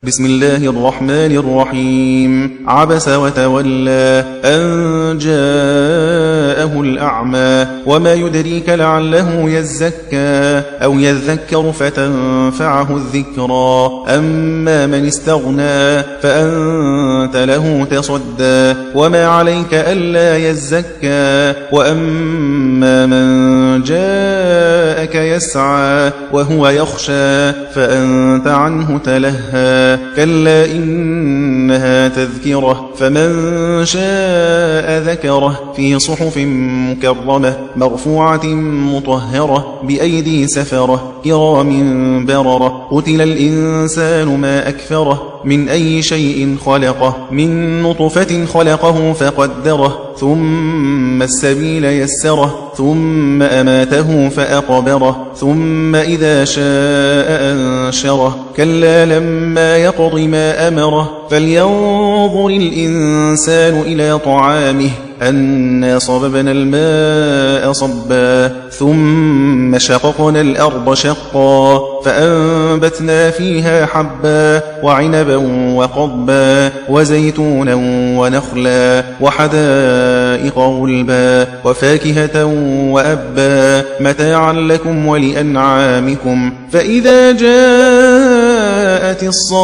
بسم الله الرحمن الرحيم عبس وتولى أن جاءه الأعمى وما يدريك لعله يزكى أو يذكر فتنفعه الذكرى أما من استغنى فأنت له تصدى وما عليك ألا يزكى وأما من جاءك يسعى وهو يخشى فأنت عنه تلهى كلا إنها تذكرة فمن شاء ذكره في صحف مكرمة مرفوعة مطهرة بأيدي سفرة كرام بررة قتل الإنسان ما أكفره من أي شيء خلقه من نطفة خلقه فقدره ثم السبيل يسره ثم أماته فأقبره ثم إذا شاء أنشره كلا لما يقض ما أمره فلينظر الإنسان إلى طعامه أنا صببنا الماء صبا ثم شققنا الأرض شقا فأنبتنا فيها حبا وعنبا وقضبا وزيتونا ونخلا وحدائق غلبا وفاكهة وأبا متاعا لكم ولأنعامكم فإذا جاءت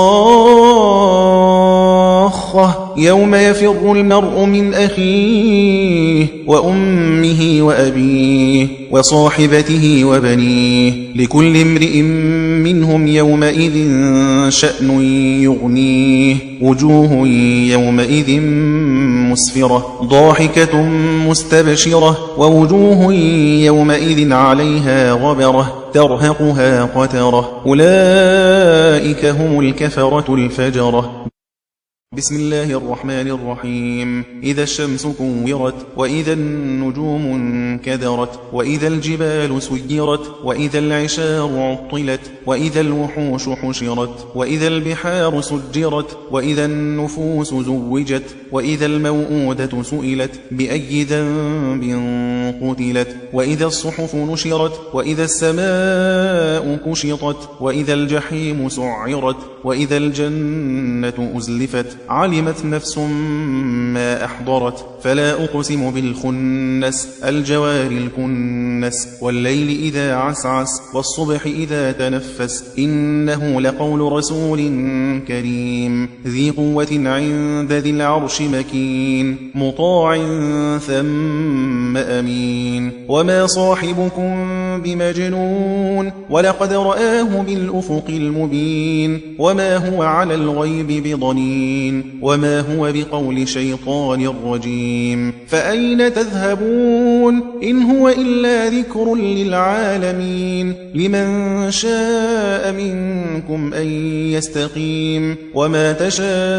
الصاخة يوم يفر المرء من أخيه وأمه وأبيه وصاحبته وبنيه لكل امرئ منهم يومئذ شأن يغنيه وجوه يومئذ مسفرة ضاحكة مستبشرة ووجوه يومئذ عليها غبرة ترهقها قترة أولئك هم الكفرة الفجرة بسم الله الرحمن الرحيم إذا الشمس كورت وإذا النجوم انكدرت وإذا الجبال سيرت وإذا العشار عطلت وإذا الوحوش حشرت وإذا البحار سجرت وإذا النفوس زوجت وإذا الموءودة سئلت بأي ذنب قتلت وإذا الصحف نشرت وإذا السماء كشطت وإذا الجحيم سعرت وإذا الجنة أزلفت علمت نفس ما أحضرت فلا أقسم بالخنس الجوار الكنس والليل إذا عسعس والصبح إذا تنفس إنه لقول رسول كريم ذي قوة عند ذي العرش مكين مطاع ثم أمين وما صاحبكم بمجنون ولقد رآه بالأفق المبين وما هو على الغيب بضنين وما هو بقول شيطان رجيم فأين تذهبون إن هو إلا ذكر للعالمين لمن شاء منكم أن يستقيم وما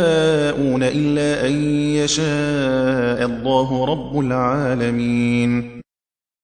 تشاءون إلا أن يشاء الله رب العالمين